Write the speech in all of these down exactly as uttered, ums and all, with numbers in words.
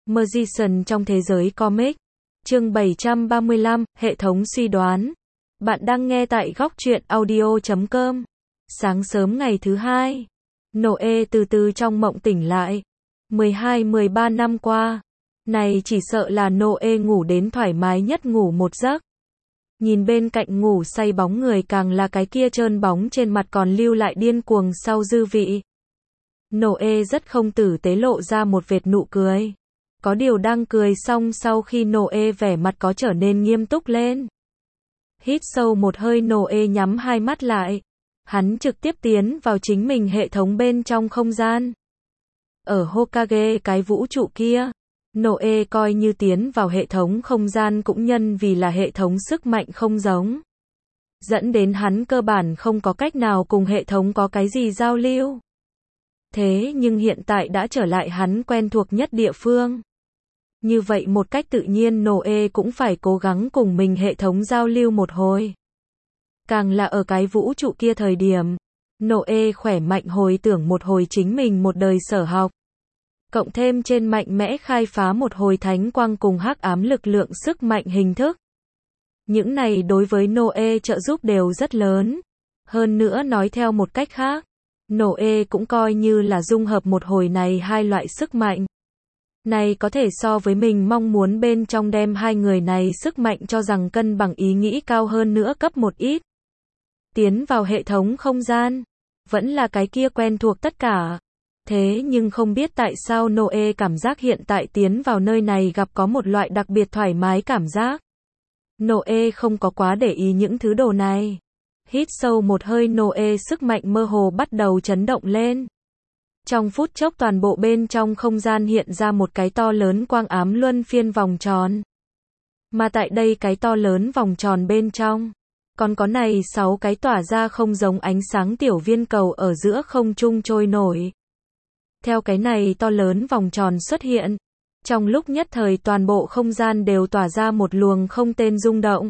Magician trong thế giới comic. Chương bảy trăm ba mươi lăm, hệ thống suy đoán. Bạn đang nghe tại góc truyện audio chấm com. Sáng sớm ngày thứ hai, Noe từ từ trong mộng tỉnh lại. mười hai mười ba năm qua, này chỉ sợ là Noe ngủ đến thoải mái nhất, ngủ một giấc. Nhìn bên cạnh ngủ say bóng người càng là cái kia trơn bóng trên mặt còn lưu lại điên cuồng sau dư vị. Noe rất không tử tế lộ ra một vệt nụ cười. Có điều đang cười xong sau khi Noe vẻ mặt có trở nên nghiêm túc lên. Hít sâu một hơi, Noe nhắm hai mắt lại. Hắn trực tiếp tiến vào chính mình hệ thống bên trong không gian. Ở Hokage cái vũ trụ kia, Noe coi như tiến vào hệ thống không gian cũng nhân vì là hệ thống sức mạnh không giống. Dẫn đến hắn cơ bản không có cách nào cùng hệ thống có cái gì giao lưu. Thế nhưng hiện tại đã trở lại hắn quen thuộc nhất địa phương. Như vậy một cách tự nhiên Noe cũng phải cố gắng cùng mình hệ thống giao lưu một hồi. Càng là ở cái vũ trụ kia thời điểm, Noe khỏe mạnh hồi tưởng một hồi chính mình một đời sở học. Cộng thêm trên mạnh mẽ khai phá một hồi thánh quang cùng hắc ám lực lượng sức mạnh hình thức. Những này đối với Noe trợ giúp đều rất lớn. Hơn nữa nói theo một cách khác, Noe cũng coi như là dung hợp một hồi này hai loại sức mạnh. Này có thể so với mình mong muốn bên trong đem hai người này sức mạnh cho rằng cân bằng ý nghĩ cao hơn nữa cấp một ít. Tiến vào hệ thống không gian, vẫn là cái kia quen thuộc tất cả. Thế nhưng không biết tại sao Noe cảm giác hiện tại tiến vào nơi này gặp có một loại đặc biệt thoải mái cảm giác. Noe không có quá để ý những thứ đồ này. Hít sâu một hơi, Noe sức mạnh mơ hồ bắt đầu chấn động lên. Trong phút chốc toàn bộ bên trong không gian hiện ra một cái to lớn quang ám luân phiên vòng tròn. Mà tại đây cái to lớn vòng tròn bên trong, còn có này sáu cái tỏa ra không giống ánh sáng tiểu viên cầu ở giữa không trung trôi nổi. Theo cái này to lớn vòng tròn xuất hiện, trong lúc nhất thời toàn bộ không gian đều tỏa ra một luồng không tên rung động.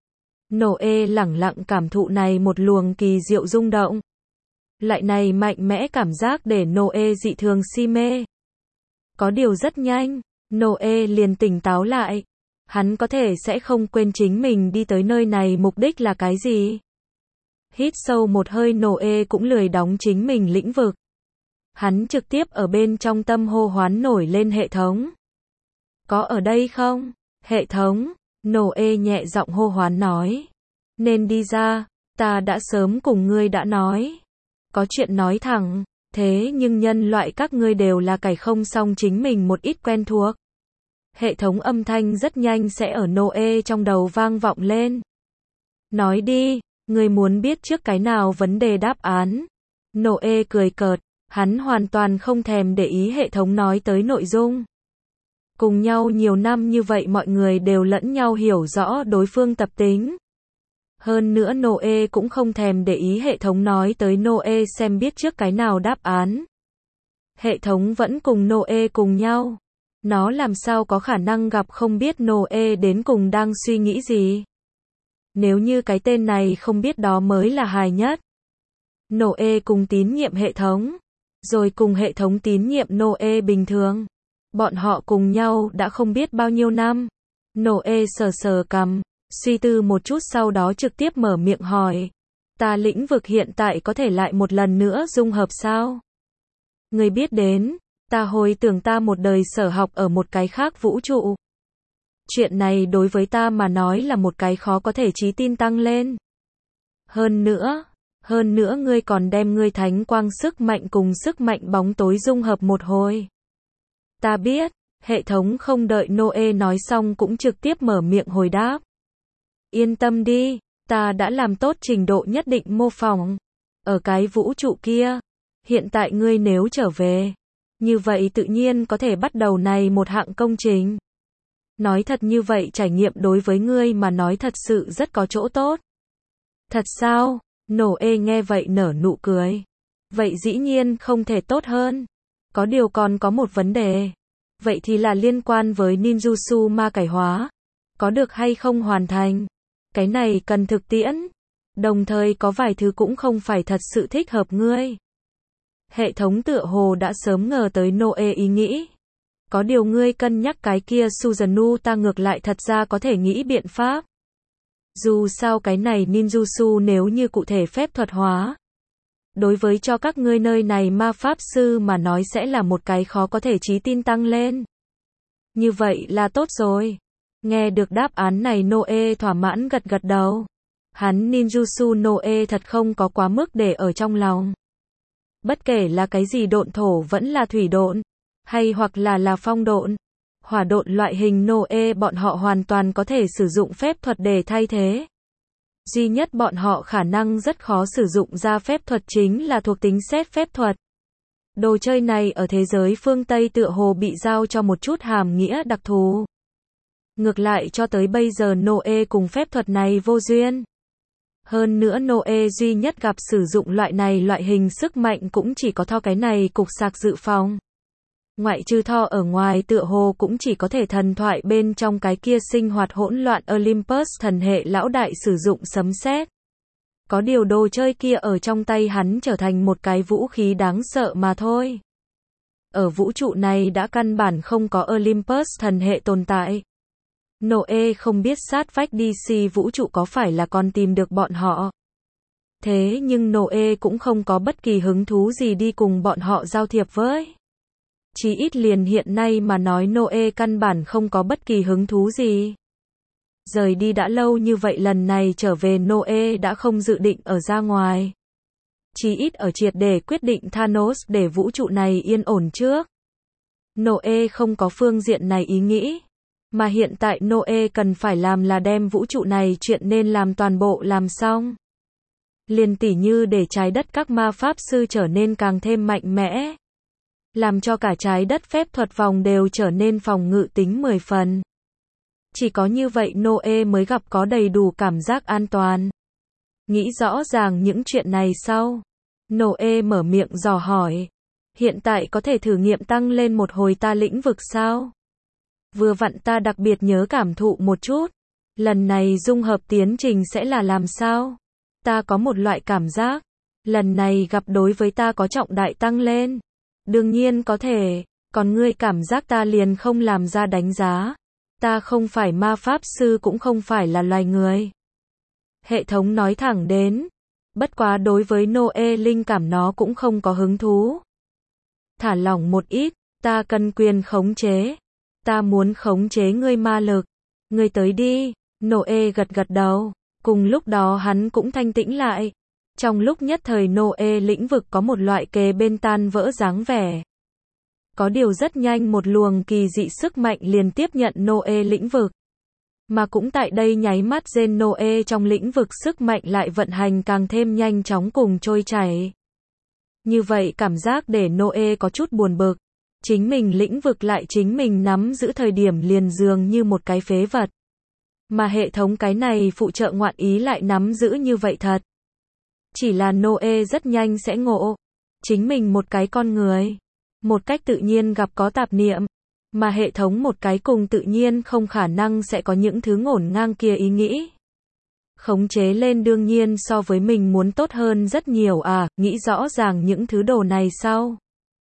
Noe lẳng lặng cảm thụ này một luồng kỳ diệu rung động. Lại này mạnh mẽ cảm giác để Noe dị thường si mê. Có điều rất nhanh, Noe liền tỉnh táo lại. Hắn có thể sẽ không quên chính mình đi tới nơi này mục đích là cái gì. Hít sâu một hơi, Noe cũng lười đóng chính mình lĩnh vực. Hắn trực tiếp ở bên trong tâm hô hoán nổi lên hệ thống. Có ở đây không? Hệ thống, Noe nhẹ giọng hô hoán nói. Nên đi ra, ta đã sớm cùng ngươi đã nói. Có chuyện nói thẳng, thế nhưng nhân loại các ngươi đều là cải không xong chính mình một ít quen thuộc. Hệ thống âm thanh rất nhanh sẽ ở Noe trong đầu vang vọng lên. Nói đi, ngươi muốn biết trước cái nào vấn đề đáp án. Noe cười cợt, hắn hoàn toàn không thèm để ý hệ thống nói tới nội dung. Cùng nhau nhiều năm như vậy mọi người đều lẫn nhau hiểu rõ đối phương tập tính. Hơn nữa Noe cũng không thèm để ý hệ thống nói tới Noe xem biết trước cái nào đáp án. Hệ thống vẫn cùng Noe cùng nhau. Nó làm sao có khả năng gặp không biết Noe đến cùng đang suy nghĩ gì. Nếu như cái tên này không biết đó mới là hài nhất. Noe cùng tín nhiệm hệ thống. Rồi cùng hệ thống tín nhiệm Noe bình thường. Bọn họ cùng nhau đã không biết bao nhiêu năm. Noe sờ sờ cằm. Suy tư một chút sau đó trực tiếp mở miệng hỏi. Ta lĩnh vực hiện tại có thể lại một lần nữa dung hợp sao? Người biết đến, ta hồi tưởng ta một đời sở học ở một cái khác vũ trụ. Chuyện này đối với ta mà nói là một cái khó có thể trí tin tăng lên. Hơn nữa, hơn nữa ngươi còn đem ngươi thánh quang sức mạnh cùng sức mạnh bóng tối dung hợp một hồi. Ta biết, hệ thống không đợi Noe nói xong cũng trực tiếp mở miệng hồi đáp. Yên tâm đi, ta đã làm tốt trình độ nhất định mô phỏng. Ở cái vũ trụ kia, hiện tại ngươi nếu trở về, như vậy tự nhiên có thể bắt đầu này một hạng công trình. Nói thật như vậy trải nghiệm đối với ngươi mà nói thật sự rất có chỗ tốt. Thật sao? Noe nghe vậy nở nụ cười. Vậy dĩ nhiên không thể tốt hơn. Có điều còn có một vấn đề. Vậy thì là liên quan với ninjutsu ma cải hóa. Có được hay không hoàn thành? Cái này cần thực tiễn. Đồng thời có vài thứ cũng không phải thật sự thích hợp ngươi. Hệ thống tựa hồ đã sớm ngờ tới Noe ý nghĩ. Có điều ngươi cân nhắc cái kia Susanoo ta ngược lại thật ra có thể nghĩ biện pháp. Dù sao cái này ninjutsu nếu như cụ thể phép thuật hóa. Đối với cho các ngươi nơi này ma pháp sư mà nói sẽ là một cái khó có thể trí tin tăng lên. Như vậy là tốt rồi. Nghe được đáp án này Noe thỏa mãn gật gật đầu. Hắn ninjutsu Noe thật không có quá mức để ở trong lòng. Bất kể là cái gì độn thổ vẫn là thủy độn, hay hoặc là là phong độn, hỏa độn loại hình Noe bọn họ hoàn toàn có thể sử dụng phép thuật để thay thế. Duy nhất bọn họ khả năng rất khó sử dụng ra phép thuật chính là thuộc tính xét phép thuật. Đồ chơi này ở thế giới phương Tây tựa hồ bị giao cho một chút hàm nghĩa đặc thù. Ngược lại cho tới bây giờ Noe cùng phép thuật này vô duyên. Hơn nữa Noe duy nhất gặp sử dụng loại này loại hình sức mạnh cũng chỉ có Tho cái này cục sạc dự phòng. Ngoại trừ Tho ở ngoài tựa hồ cũng chỉ có thể thần thoại bên trong cái kia sinh hoạt hỗn loạn Olympus thần hệ lão đại sử dụng sấm sét. Có điều đồ chơi kia ở trong tay hắn trở thành một cái vũ khí đáng sợ mà thôi. Ở vũ trụ này đã căn bản không có Olympus thần hệ tồn tại. Noe không biết sát vách đê xê vũ trụ có phải là còn tìm được bọn họ. Thế nhưng Noe cũng không có bất kỳ hứng thú gì đi cùng bọn họ giao thiệp với. Chỉ ít liền hiện nay mà nói Noe căn bản không có bất kỳ hứng thú gì. Rời đi đã lâu như vậy lần này trở về Noe đã không dự định ở ra ngoài. Chỉ ít ở triệt để quyết định Thanos để vũ trụ này yên ổn trước. Noe không có phương diện này ý nghĩ. Mà hiện tại Noe cần phải làm là đem vũ trụ này chuyện nên làm toàn bộ làm xong. Liền tỉ như để trái đất các ma pháp sư trở nên càng thêm mạnh mẽ. Làm cho cả trái đất phép thuật vòng đều trở nên phòng ngự tính mười phần. Chỉ có như vậy Noe mới gặp có đầy đủ cảm giác an toàn. Nghĩ rõ ràng những chuyện này sau. Noe mở miệng dò hỏi. Hiện tại có thể thử nghiệm tăng lên một hồi ta lĩnh vực sao? Vừa vặn ta đặc biệt nhớ cảm thụ một chút. Lần này dung hợp tiến trình sẽ là làm sao? Ta có một loại cảm giác. Lần này gặp đối với ta có trọng đại tăng lên. Đương nhiên có thể. Còn ngươi cảm giác ta liền không làm ra đánh giá. Ta không phải ma pháp sư cũng không phải là loài người. Hệ thống nói thẳng đến. Bất quá đối với Noe linh cảm nó cũng không có hứng thú. Thả lỏng một ít. Ta cần quyền khống chế. Ta muốn khống chế ngươi ma lực. Ngươi tới đi. Noe gật gật đầu. Cùng lúc đó hắn cũng thanh tĩnh lại. Trong lúc nhất thời Noe lĩnh vực có một loại kề bên tan vỡ dáng vẻ. Có điều rất nhanh một luồng kỳ dị sức mạnh liền tiếp nhận Noe lĩnh vực. Mà cũng tại đây nháy mắt gen Noe trong lĩnh vực sức mạnh lại vận hành càng thêm nhanh chóng cùng trôi chảy. Như vậy cảm giác để Noe có chút buồn bực. Chính mình lĩnh vực lại chính mình nắm giữ thời điểm liền dường như một cái phế vật. Mà hệ thống cái này phụ trợ ngoạn ý lại nắm giữ như vậy thật. Chỉ là Noe rất nhanh sẽ ngộ. Chính mình một cái con người. Một cách tự nhiên gặp có tạp niệm. Mà hệ thống một cái cùng tự nhiên không khả năng sẽ có những thứ ngổn ngang kia ý nghĩ. Khống chế lên đương nhiên so với mình muốn tốt hơn rất nhiều à, nghĩ rõ ràng những thứ đồ này sau.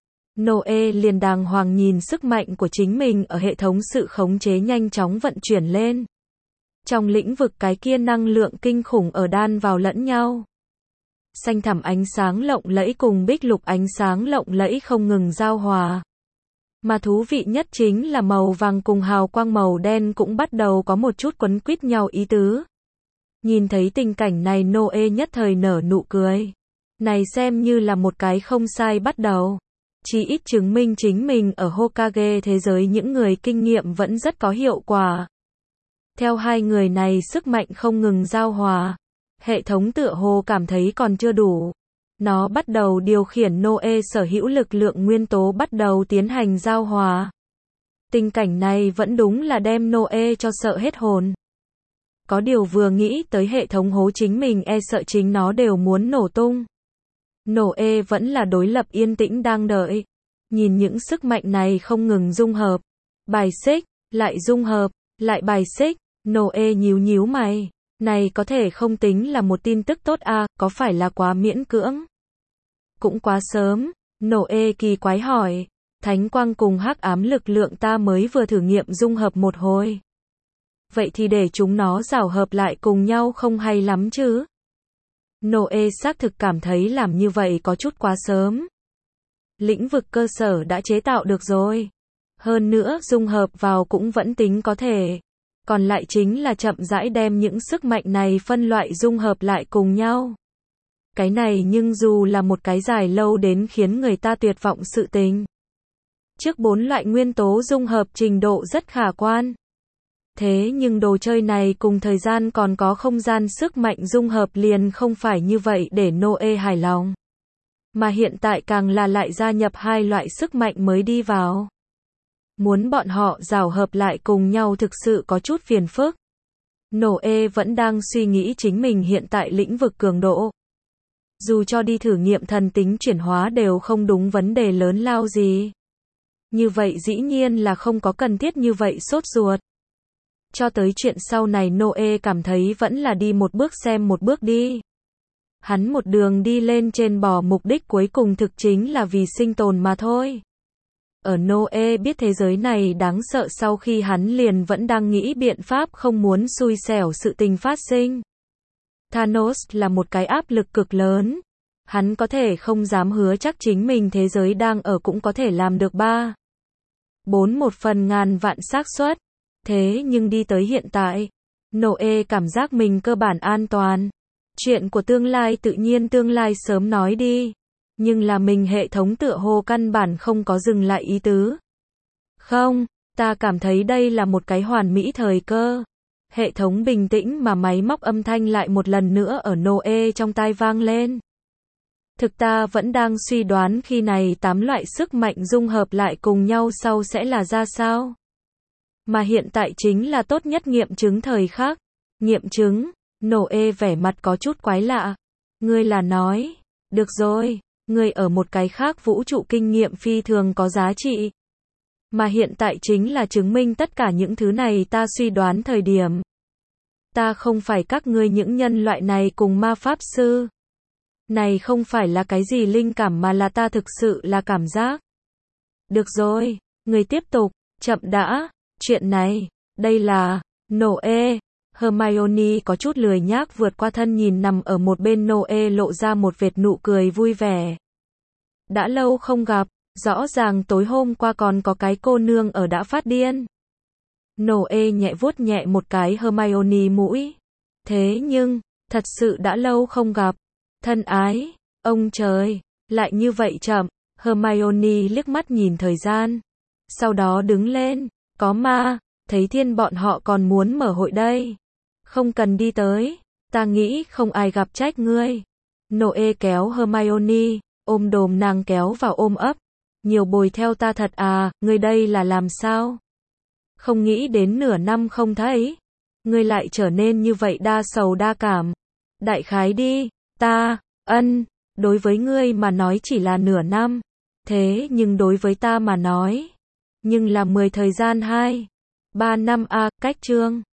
Noe liền đàng hoàng nhìn sức mạnh của chính mình ở hệ thống sự khống chế nhanh chóng vận chuyển lên. Trong lĩnh vực cái kia năng lượng kinh khủng ở đan vào lẫn nhau. Xanh thẳm ánh sáng lộng lẫy cùng bích lục ánh sáng lộng lẫy không ngừng giao hòa. Mà thú vị nhất chính là màu vàng cùng hào quang màu đen cũng bắt đầu có một chút quấn quýt nhau ý tứ. Nhìn thấy tình cảnh này Noe nhất thời nở nụ cười. Này xem như là một cái không sai bắt đầu. Chỉ ít chứng minh chính mình ở Hokage thế giới những người kinh nghiệm vẫn rất có hiệu quả. Theo hai người này sức mạnh không ngừng giao hòa. Hệ thống tựa hồ cảm thấy còn chưa đủ. Nó bắt đầu điều khiển Noe sở hữu lực lượng nguyên tố bắt đầu tiến hành giao hòa. Tình cảnh này vẫn đúng là đem Noe cho sợ hết hồn. Có điều vừa nghĩ tới hệ thống hố chính mình e sợ chính nó đều muốn nổ tung. Noe vẫn là đối lập yên tĩnh đang đợi. Nhìn những sức mạnh này không ngừng dung hợp. Bài xích, lại dung hợp, lại bài xích. Noe nhíu nhíu mày. Này có thể không tính là một tin tức tốt à, có phải là quá miễn cưỡng? Cũng quá sớm. Noe kỳ quái hỏi. Thánh quang cùng hắc ám lực lượng ta mới vừa thử nghiệm dung hợp một hồi. Vậy thì để chúng nó rào hợp lại cùng nhau không hay lắm chứ? Noe xác thực cảm thấy làm như vậy có chút quá sớm. Lĩnh vực cơ sở đã chế tạo được rồi. Hơn nữa dung hợp vào cũng vẫn tính có thể. Còn lại chính là chậm rãi đem những sức mạnh này phân loại dung hợp lại cùng nhau. Cái này nhưng dù là một cái dài lâu đến khiến người ta tuyệt vọng sự tình. Trước bốn loại nguyên tố dung hợp trình độ rất khả quan. Thế nhưng đồ chơi này cùng thời gian còn có không gian sức mạnh dung hợp liền không phải như vậy để Noe hài lòng. Mà hiện tại càng là lại gia nhập hai loại sức mạnh mới đi vào. Muốn bọn họ rào hợp lại cùng nhau thực sự có chút phiền phức. Noe vẫn đang suy nghĩ chính mình hiện tại lĩnh vực cường độ. Dù cho đi thử nghiệm thần tính chuyển hóa đều không đúng vấn đề lớn lao gì. Như vậy dĩ nhiên là không có cần thiết như vậy sốt ruột. Cho tới chuyện sau này Noe cảm thấy vẫn là đi một bước xem một bước đi. Hắn một đường đi lên trên bò mục đích cuối cùng thực chính là vì sinh tồn mà thôi. Ở Noe biết thế giới này đáng sợ sau khi hắn liền vẫn đang nghĩ biện pháp không muốn xui xẻo sự tình phát sinh. Thanos là một cái áp lực cực lớn. Hắn có thể không dám hứa chắc chính mình thế giới đang ở cũng có thể làm được ba. Bốn một phần ngàn vạn xác suất. Thế nhưng đi tới hiện tại, Noe cảm giác mình cơ bản an toàn. Chuyện của tương lai tự nhiên tương lai sớm nói đi. Nhưng là mình hệ thống tựa hồ căn bản không có dừng lại ý tứ. Không, ta cảm thấy đây là một cái hoàn mỹ thời cơ. Hệ thống bình tĩnh mà máy móc âm thanh lại một lần nữa ở Noe trong tai vang lên. Thực ta vẫn đang suy đoán khi này tám loại sức mạnh dung hợp lại cùng nhau sau sẽ là ra sao. Mà hiện tại chính là tốt nhất nghiệm chứng thời khắc. Nghiệm chứng, Noe vẻ mặt có chút quái lạ. Ngươi là nói, được rồi, ngươi ở một cái khác vũ trụ kinh nghiệm phi thường có giá trị. Mà hiện tại chính là chứng minh tất cả những thứ này ta suy đoán thời điểm. Ta không phải các ngươi những nhân loại này cùng ma pháp sư. Này không phải là cái gì linh cảm mà là ta thực sự là cảm giác. Được rồi, ngươi tiếp tục, chậm đã, chuyện này, đây là, Noe. Hermione có chút lười nhác vượt qua thân nhìn nằm ở một bên Noe lộ ra một vệt nụ cười vui vẻ. Đã lâu không gặp, rõ ràng tối hôm qua còn có cái cô nương ở đã phát điên. Noe nhẹ vuốt nhẹ một cái Hermione mũi. Thế nhưng, thật sự đã lâu không gặp. Thân ái, ông trời, lại như vậy chậm. Hermione liếc mắt nhìn thời gian. Sau đó đứng lên, có ma, thấy thiên bọn họ còn muốn mở hội đây. Không cần đi tới, ta nghĩ không ai gặp trách ngươi. Noe kéo Hermione, ôm đồm nàng kéo vào ôm ấp. Nhiều bồi theo ta thật à, ngươi đây là làm sao? Không nghĩ đến nửa năm không thấy. Ngươi lại trở nên như vậy đa sầu đa cảm. Đại khái đi, ta, ân, đối với ngươi mà nói chỉ là nửa năm. Thế nhưng đối với ta mà nói, nhưng là mười thời gian hai, ba năm a, cách chương.